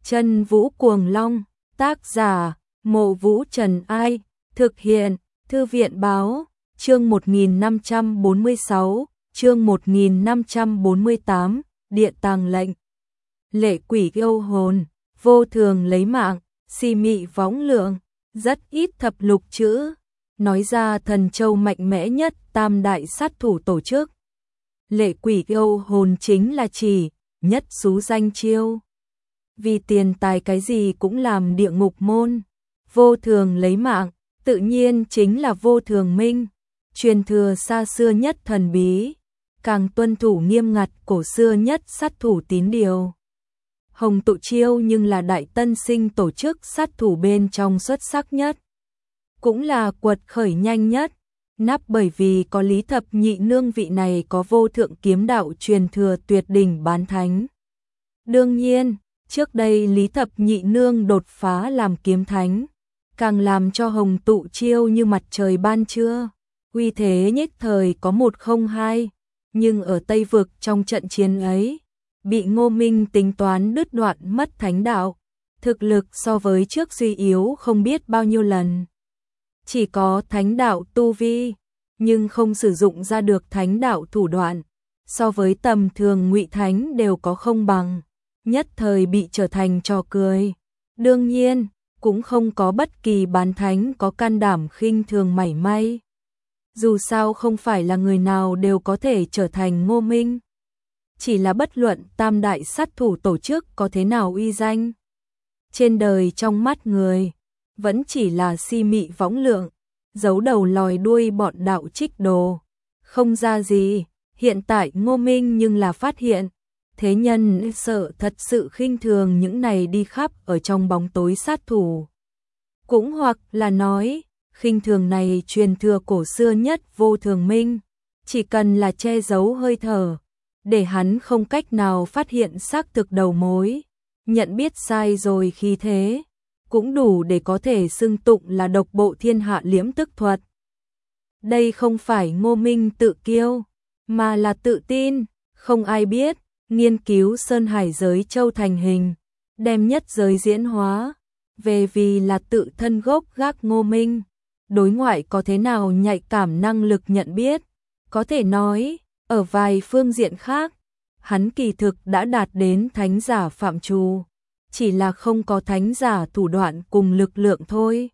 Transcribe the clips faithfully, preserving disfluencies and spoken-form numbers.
Chân Vũ Cuồng Long, tác giả, Mộ Vũ Trần Ai, thực hiện, Thư viện Báo, chương một nghìn năm trăm bốn mươi sáu, chương một nghìn năm trăm bốn mươi tám, Địa Tàng lệnh. Lệ quỷ yêu hồn, vô thường lấy mạng, si mị võng lượng, rất ít thập lục chữ, nói ra thần châu mạnh mẽ nhất tam đại sát thủ tổ chức. Lệ quỷ yêu hồn chính là chỉ nhất xú danh chiêu. Vì tiền tài cái gì cũng làm địa ngục môn. Vô thường lấy mạng, tự nhiên chính là vô thường minh, truyền thừa xa xưa nhất thần bí, càng tuân thủ nghiêm ngặt cổ xưa nhất sát thủ tín điều. Hồng Tụ Chiêu nhưng là đại tân sinh tổ chức sát thủ bên trong xuất sắc nhất, cũng là quật khởi nhanh nhất, nắp bởi vì có Lý Thập Nhị Nương vị này có vô thượng kiếm đạo truyền thừa tuyệt đỉnh bán thánh. Đương nhiên, trước đây Lý Thập Nhị Nương đột phá làm kiếm thánh, càng làm cho Hồng Tụ Chiêu như mặt trời ban trưa, uy thế nhất thời có một không hai, nhưng ở Tây Vực trong trận chiến ấy, bị Ngô Minh tính toán đứt đoạn mất thánh đạo, thực lực so với trước suy yếu không biết bao nhiêu lần. Chỉ có thánh đạo tu vi, nhưng không sử dụng ra được thánh đạo thủ đoạn, so với tầm thường ngụy thánh đều có không bằng, nhất thời bị trở thành trò cười. Đương nhiên, cũng không có bất kỳ bán thánh có can đảm khinh thường mảy may. Dù sao không phải là người nào đều có thể trở thành Ngô Minh. Chỉ là bất luận tam đại sát thủ tổ chức có thế nào uy danh, trên đời trong mắt người, vẫn chỉ là si mị võng lượng, giấu đầu lòi đuôi bọn đạo trích đồ. Không ra gì, hiện tại Ngô Minh nhưng là phát hiện, thế nhân sợ thật sự khinh thường những này đi khắp ở trong bóng tối sát thủ. Cũng hoặc là nói, khinh thường này truyền thừa cổ xưa nhất vô thường minh, chỉ cần là che giấu hơi thở, để hắn không cách nào phát hiện xác thực đầu mối, nhận biết sai rồi khi thế, cũng đủ để có thể xưng tụng là độc bộ thiên hạ liễm tức thuật. Đây không phải Ngô Minh tự kiêu, mà là tự tin, không ai biết, nghiên cứu Sơn Hải giới châu thành hình, đem nhất giới diễn hóa, về vì là tự thân gốc gác Ngô Minh, đối ngoại có thế nào nhạy cảm năng lực nhận biết, có thể nói, ở vài phương diện khác, hắn kỳ thực đã đạt đến thánh giả phạm trù, chỉ là không có thánh giả thủ đoạn cùng lực lượng thôi.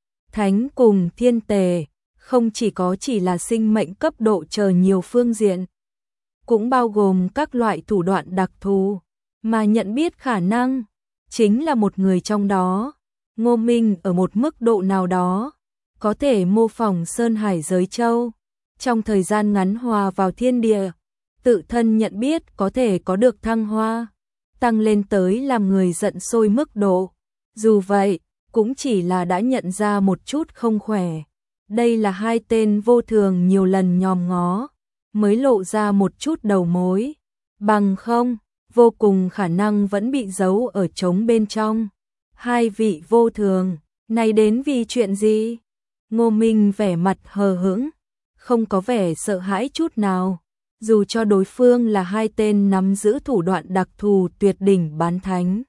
Thánh cùng thiên tề, không chỉ có chỉ là sinh mệnh cấp độ chờ nhiều phương diện, cũng bao gồm các loại thủ đoạn đặc thù, mà nhận biết khả năng, chính là một người trong đó. Ngô Minh ở một mức độ nào đó, có thể mô phỏng Sơn Hải giới châu, trong thời gian ngắn hòa vào thiên địa, tự thân nhận biết có thể có được thăng hoa, tăng lên tới làm người giận sôi mức độ. Dù vậy, cũng chỉ là đã nhận ra một chút không khỏe. Đây là hai tên vô thường nhiều lần nhòm ngó, mới lộ ra một chút đầu mối. Bằng không, vô cùng khả năng vẫn bị giấu ở trống bên trong. Hai vị vô thường, này đến vì chuyện gì? Ngô Minh vẻ mặt hờ hững, không có vẻ sợ hãi chút nào. Dù cho đối phương là hai tên nắm giữ thủ đoạn đặc thù tuyệt đỉnh bán thánh,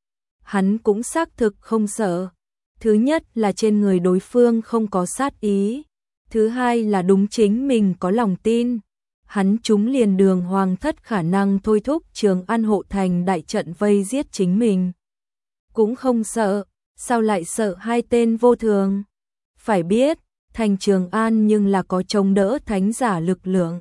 hắn cũng xác thực không sợ. Thứ nhất là trên người đối phương không có sát ý, thứ hai là đúng chính mình có lòng tin. Hắn trúng liền đường hoàng thất khả năng thôi thúc Trường An hộ thành đại trận vây giết chính mình. Cũng không sợ, sao lại sợ hai tên vô thường? Phải biết, thành Trường An nhưng là có chống đỡ thánh giả lực lượng.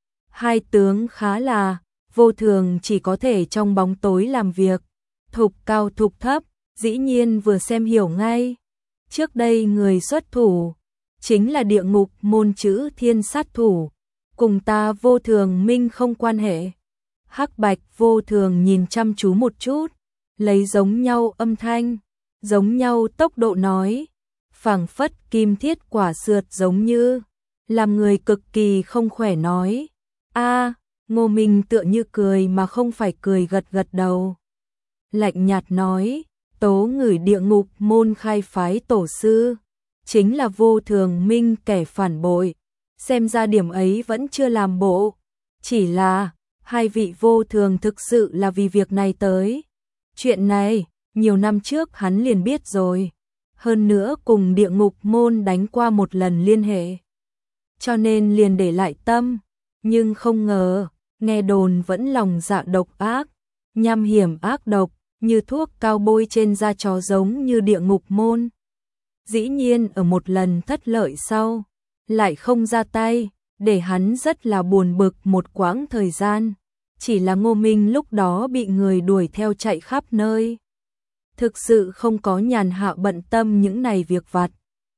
Hai tướng khá là, vô thường chỉ có thể trong bóng tối làm việc, thục cao thục thấp, dĩ nhiên vừa xem hiểu ngay. Trước đây người xuất thủ, chính là địa ngục môn chữ thiên sát thủ, cùng ta vô thường minh không quan hệ. Hắc bạch vô thường nhìn chăm chú một chút, lấy giống nhau âm thanh, giống nhau tốc độ nói, phảng phất kim thiết quả sượt giống như, làm người cực kỳ không khỏe nói. A, à, Ngô Minh tựa như cười mà không phải cười gật gật đầu. Lạnh nhạt nói, tố ngửi địa ngục môn khai phái tổ sư, chính là vô thường minh kẻ phản bội. Xem ra điểm ấy vẫn chưa làm bộ, chỉ là hai vị vô thường thực sự là vì việc này tới. Chuyện này, nhiều năm trước hắn liền biết rồi, hơn nữa cùng địa ngục môn đánh qua một lần liên hệ, cho nên liền để lại tâm, nhưng không ngờ, nghe đồn vẫn lòng dạ độc ác, nham hiểm ác độc, như thuốc cao bôi trên da chó giống như địa ngục môn. Dĩ nhiên ở một lần thất lợi sau, lại không ra tay, để hắn rất là buồn bực một quãng thời gian. Chỉ là Ngô Minh lúc đó bị người đuổi theo chạy khắp nơi. Thực sự không có nhàn hạ bận tâm những này việc vặt.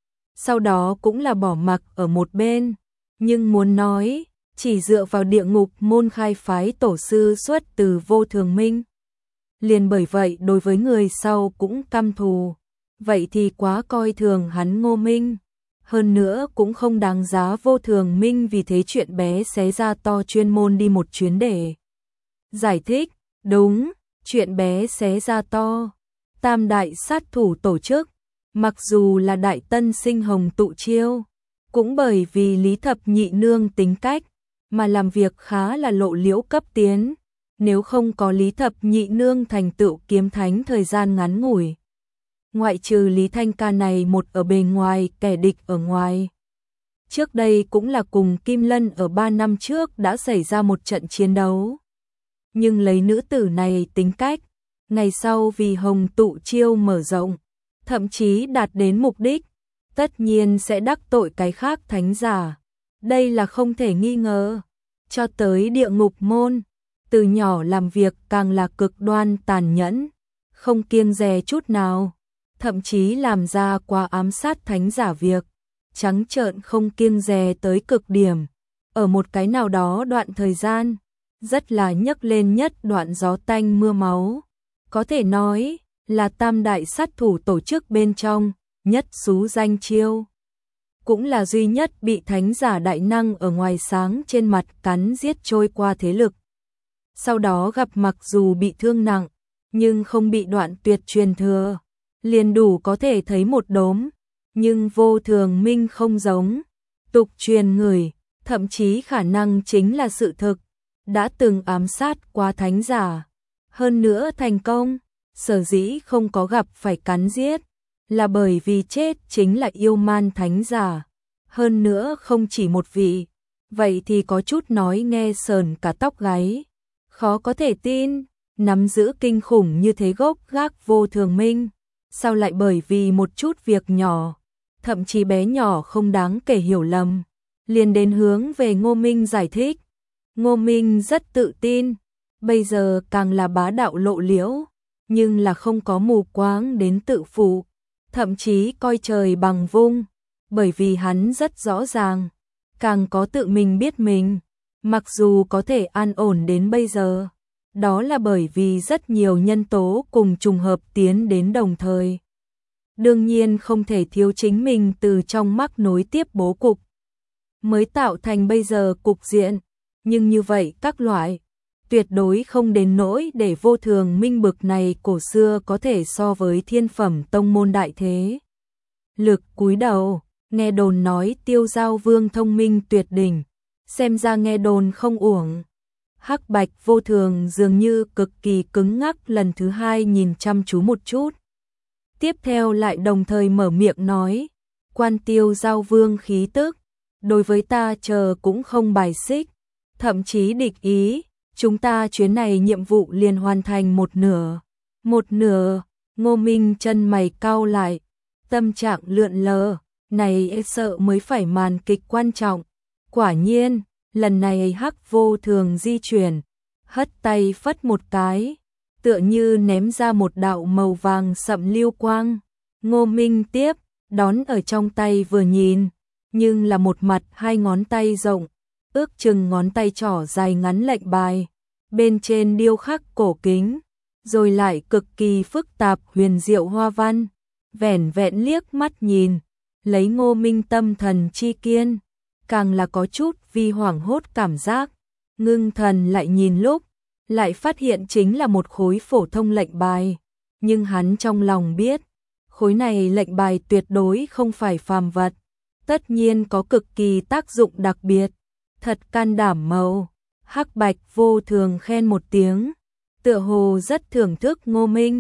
Sau đó cũng là bỏ mặc ở một bên. Nhưng muốn nói, chỉ dựa vào địa ngục môn khai phái tổ sư xuất từ Vô Thường Minh. Liền bởi vậy đối với người sau cũng căm thù. Vậy thì quá coi thường hắn Ngô Minh. Hơn nữa cũng không đáng giá Vô Thường Minh vì thế chuyện bé xé ra to chuyên môn đi một chuyến để giải thích. Đúng, chuyện bé xé ra to. Tam đại sát thủ tổ chức, mặc dù là đại tân sinh hồng tụ chiêu, cũng bởi vì Lý Thập Nhị Nương tính cách, mà làm việc khá là lộ liễu cấp tiến. Nếu không có Lý Thập Nhị Nương thành tựu kiếm thánh thời gian ngắn ngủi, ngoại trừ Lý Thanh Ca này một ở bề ngoài kẻ địch ở ngoài. Trước đây cũng là cùng Kim Lân ở ba năm trước đã xảy ra một trận chiến đấu. Nhưng lấy nữ tử này tính cách, ngày sau vì hồng tụ chiêu mở rộng, thậm chí đạt đến mục đích, tất nhiên sẽ đắc tội cái khác thánh giả. Đây là không thể nghi ngờ. Cho tới địa ngục môn, từ nhỏ làm việc càng là cực đoan tàn nhẫn, không kiêng dè chút nào, thậm chí làm ra quá ám sát thánh giả việc, trắng trợn không kiêng dè tới cực điểm. Ở một cái nào đó đoạn thời gian, rất là nhấc lên nhất đoạn gió tanh mưa máu, có thể nói là tam đại sát thủ tổ chức bên trong, nhất xú danh chiêu. Cũng là duy nhất bị thánh giả đại năng ở ngoài sáng trên mặt cắn giết trôi qua thế lực. Sau đó gặp mặc dù bị thương nặng, nhưng không bị đoạn tuyệt truyền thừa, liền đủ có thể thấy một đốm. Nhưng Vô Thường Minh không giống, tục truyền người, thậm chí khả năng chính là sự thực, đã từng ám sát qua thánh giả. Hơn nữa thành công, sở dĩ không có gặp phải cắn giết, là bởi vì chết chính là yêu man thánh giả. Hơn nữa không chỉ một vị, vậy thì có chút nói nghe sờn cả tóc gáy. Khó có thể tin, nắm giữ kinh khủng như thế gốc gác Vô Thường Minh, sao lại bởi vì một chút việc nhỏ, thậm chí bé nhỏ không đáng kể hiểu lầm, liền đến hướng về Ngô Minh giải thích. Ngô Minh rất tự tin, bây giờ càng là bá đạo lộ liễu, nhưng là không có mù quáng đến tự phụ, thậm chí coi trời bằng vung, bởi vì hắn rất rõ ràng, càng có tự mình biết mình, mặc dù có thể an ổn đến bây giờ, đó là bởi vì rất nhiều nhân tố cùng trùng hợp tiến đến đồng thời. Đương nhiên không thể thiếu chính mình từ trong mắc nối tiếp bố cục, mới tạo thành bây giờ cục diện, nhưng như vậy các loại, tuyệt đối không đến nỗi để Vô Thường Minh bực này cổ xưa có thể so với thiên phẩm tông môn đại thế. Lực cúi đầu, nghe đồn nói Tiêu Giao Vương thông minh tuyệt đỉnh, xem ra nghe đồn không uổng. Hắc Bạch Vô Thường dường như cực kỳ cứng ngắc lần thứ hai nhìn chăm chú một chút. Tiếp theo lại đồng thời mở miệng nói, quan Tiêu Giao Vương khí tức, đối với ta chờ cũng không bài xích, thậm chí địch ý, chúng ta chuyến này nhiệm vụ liền hoàn thành một nửa. Một nửa, Ngô Minh chân mày cau lại, tâm trạng lượn lờ, này e sợ mới phải màn kịch quan trọng. Quả nhiên, lần này Hắc Vô Thường di chuyển, hất tay phất một cái, tựa như ném ra một đạo màu vàng sậm lưu quang. Ngô Minh tiếp, đón ở trong tay vừa nhìn, nhưng là một mặt hai ngón tay rộng, ước chừng ngón tay trỏ dài ngắn lệnh bài, bên trên điêu khắc cổ kính, rồi lại cực kỳ phức tạp huyền diệu hoa văn, vẻn vẹn liếc mắt nhìn, lấy Ngô Minh tâm thần chi kiên, càng là có chút vi hoảng hốt cảm giác, ngưng thần lại nhìn lúc, lại phát hiện chính là một khối phổ thông lệnh bài, nhưng hắn trong lòng biết, khối này lệnh bài tuyệt đối không phải phàm vật, tất nhiên có cực kỳ tác dụng đặc biệt, thật can đảm màu. Hắc Bạch Vô Thường khen một tiếng, tựa hồ rất thưởng thức Ngô Minh,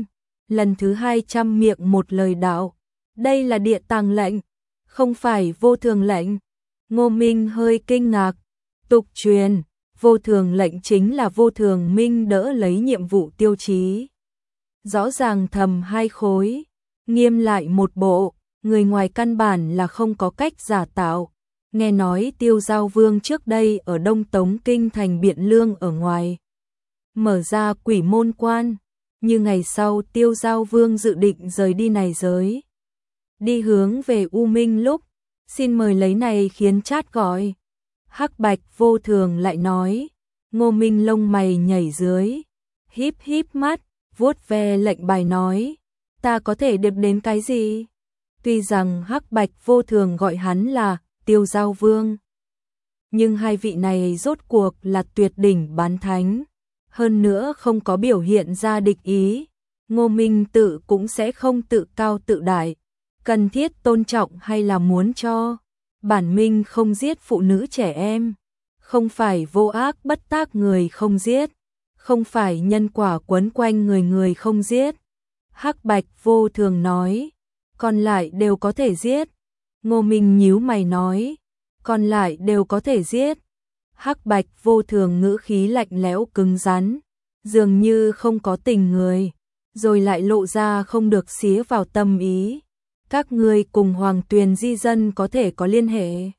lần thứ hai trăm miệng một lời đạo, đây là địa tàng lệnh, không phải vô thường lệnh. Ngô Minh hơi kinh ngạc, tục truyền, vô thường lệnh chính là vô thường minh đỡ lấy nhiệm vụ tiêu chí. Rõ ràng thầm hai khối, nghiêm lại một bộ, người ngoài căn bản là không có cách giả tạo. Nghe nói Tiêu Giao Vương trước đây ở Đông Tống Kinh thành Biện Lương ở ngoài mở ra quỷ môn quan, như ngày sau Tiêu Giao Vương dự định rời đi này giới, đi hướng về U Minh lúc, xin mời lấy này khiến chát gọi. Hắc Bạch vô thường lại nói, Ngô Minh lông mày nhảy dưới, híp híp mắt, vuốt ve lệnh bài nói, ta có thể được đến cái gì? Tuy rằng Hắc Bạch vô thường gọi hắn là Tiêu Giao Vương, nhưng hai vị này rốt cuộc là tuyệt đỉnh bán thánh, hơn nữa không có biểu hiện ra địch ý, Ngô Minh tự cũng sẽ không tự cao tự đại, cần thiết tôn trọng hay là muốn cho bản minh không giết phụ nữ trẻ em, không phải vô ác bất tác người không giết, không phải nhân quả quấn quanh người người không giết. Hắc Bạch vô thường nói, còn lại đều có thể giết. Ngô Minh nhíu mày nói, còn lại đều có thể giết. Hắc Bạch vô thường ngữ khí lạnh lẽo cứng rắn, dường như không có tình người, rồi lại lộ ra không được xía vào tâm ý. Các ngươi cùng Hoàng Tuyền di dân có thể có liên hệ.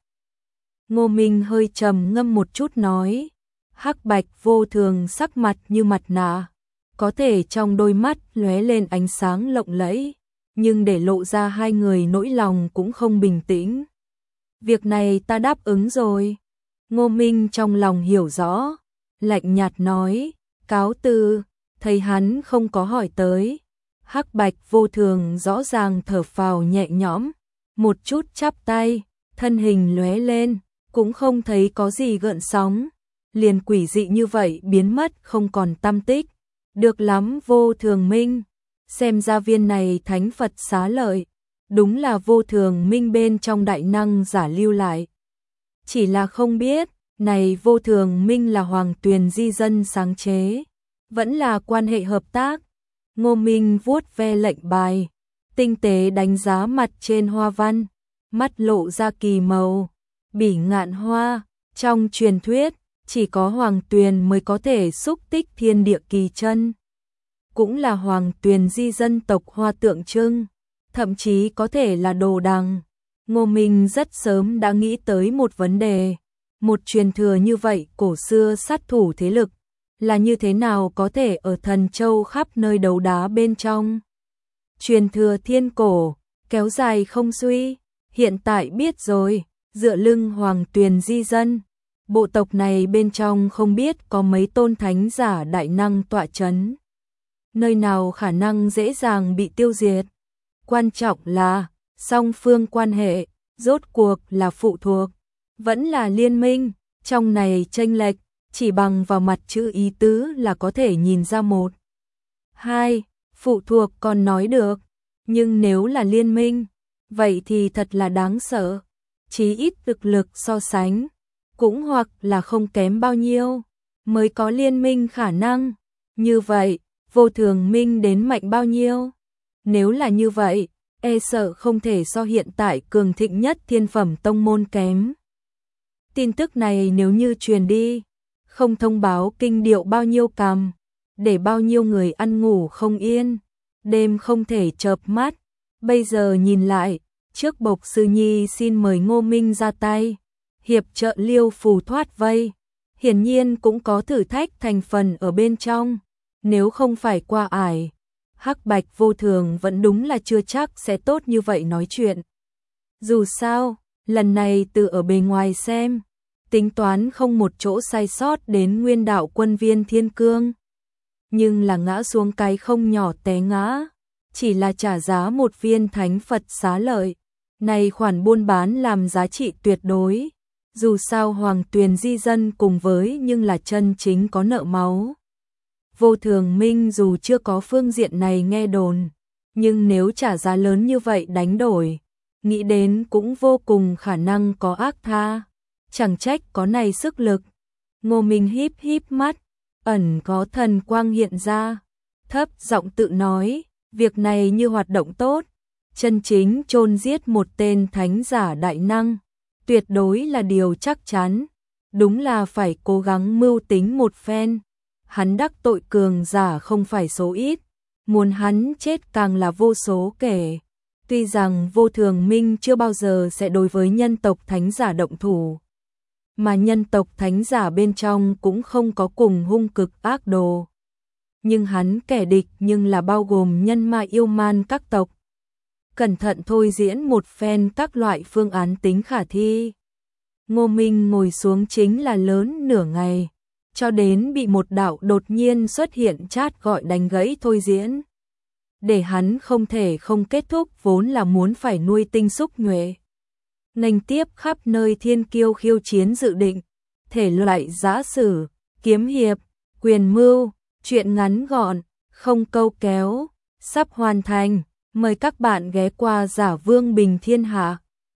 Ngô Minh hơi trầm ngâm một chút nói, Hắc Bạch vô thường sắc mặt như mặt nạ, có thể trong đôi mắt lóe lên ánh sáng lộng lẫy, nhưng để lộ ra hai người nỗi lòng cũng không bình tĩnh. Việc này ta đáp ứng rồi. Ngô Minh trong lòng hiểu rõ, lạnh nhạt nói, cáo từ, thấy hắn không có hỏi tới. Hắc Bạch vô thường rõ ràng thở phào nhẹ nhõm, một chút chắp tay, thân hình lóe lên, cũng không thấy có gì gợn sóng, liền quỷ dị như vậy biến mất không còn tăm tích. Được lắm vô thường minh, xem ra viên này thánh Phật xá lợi, đúng là vô thường minh bên trong đại năng giả lưu lại. Chỉ là không biết, này vô thường minh là Hoàng Tuyền di dân sáng chế, vẫn là quan hệ hợp tác. Ngô Minh vuốt ve lệnh bài, tinh tế đánh giá mặt trên hoa văn, mắt lộ ra kỳ màu, bỉ ngạn hoa, trong truyền thuyết, chỉ có Hoàng Tuyền mới có thể xúc tích thiên địa kỳ chân. Cũng là Hoàng Tuyền di dân tộc hoa tượng trưng, thậm chí có thể là đồ đằng. Ngô Minh rất sớm đã nghĩ tới một vấn đề, một truyền thừa như vậy cổ xưa sát thủ thế lực, là như thế nào có thể ở Thần Châu khắp nơi đấu đá bên trong. Truyền thừa thiên cổ, kéo dài không suy, hiện tại biết rồi, dựa lưng Hoàng Tuyền di dân, bộ tộc này bên trong không biết có mấy tôn thánh giả đại năng tọa chấn. Nơi nào khả năng dễ dàng bị tiêu diệt. Quan trọng là, song phương quan hệ, rốt cuộc là phụ thuộc, vẫn là liên minh, trong này chênh lệch, chỉ bằng vào mặt chữ ý tứ là có thể nhìn ra một. Hai, phụ thuộc còn nói được, nhưng nếu là liên minh, vậy thì thật là đáng sợ, chí ít thực lực so sánh, cũng hoặc là không kém bao nhiêu, mới có liên minh khả năng, như vậy, vô thường minh đến mạnh bao nhiêu? Nếu là như vậy, e sợ không thể so hiện tại cường thịnh nhất thiên phẩm tông môn kém. Tin tức này nếu như truyền đi, không thông báo kinh điệu bao nhiêu cằm, để bao nhiêu người ăn ngủ không yên, đêm không thể chợp mắt. Bây giờ nhìn lại, trước Bộc Sư Nhi xin mời Ngô Minh ra tay, hiệp trợ Liêu Phù thoát vây, hiển nhiên cũng có thử thách thành phần ở bên trong, nếu không phải qua ải. Hắc Bạch vô thường vẫn đúng là chưa chắc sẽ tốt như vậy nói chuyện. Dù sao, lần này từ ở bề ngoài xem, tính toán không một chỗ sai sót đến nguyên đạo quân viên thiên cương. Nhưng là ngã xuống cái không nhỏ té ngã, chỉ là trả giá một viên thánh Phật xá lợi. Này khoản buôn bán làm giá trị tuyệt đối. Dù sao Hoàng Tuyền di dân cùng với nhưng là chân chính có nợ máu. Vô thường minh dù chưa có phương diện này nghe đồn, nhưng nếu trả giá lớn như vậy đánh đổi, nghĩ đến cũng vô cùng khả năng có ác tha, chẳng trách có này sức lực. Ngô Minh híp híp mắt, ẩn có thần quang hiện ra, thấp giọng tự nói, Việc này như hoạt động tốt, chân chính chôn giết một tên thánh giả đại năng, tuyệt đối là điều chắc chắn, đúng là phải cố gắng mưu tính một phen. Hắn đắc tội cường giả không phải số ít, muốn hắn chết càng là vô số kể. Tuy rằng Vô Thường Minh chưa bao giờ sẽ đối với nhân tộc thánh giả động thủ, mà nhân tộc thánh giả bên trong cũng không có cùng hung cực ác đồ. Nhưng hắn kẻ địch nhưng là bao gồm nhân ma yêu man các tộc. Cẩn thận thôi diễn một phen các loại phương án tính khả thi. Ngô Minh ngồi xuống chính là lớn nửa ngày, cho đến bị một đạo đột nhiên xuất hiện chat gọi đánh gãy thôi diễn. Để hắn không thể không kết thúc vốn là muốn phải nuôi tinh xúc nhuệ. Nghênh tiếp khắp nơi thiên kiêu khiêu chiến dự định, thể loại giã sử, kiếm hiệp, quyền mưu, truyện ngắn gọn, không câu kéo, sắp hoàn thành. Mời các bạn ghé qua Giả Vương Bình Thiên Hạ.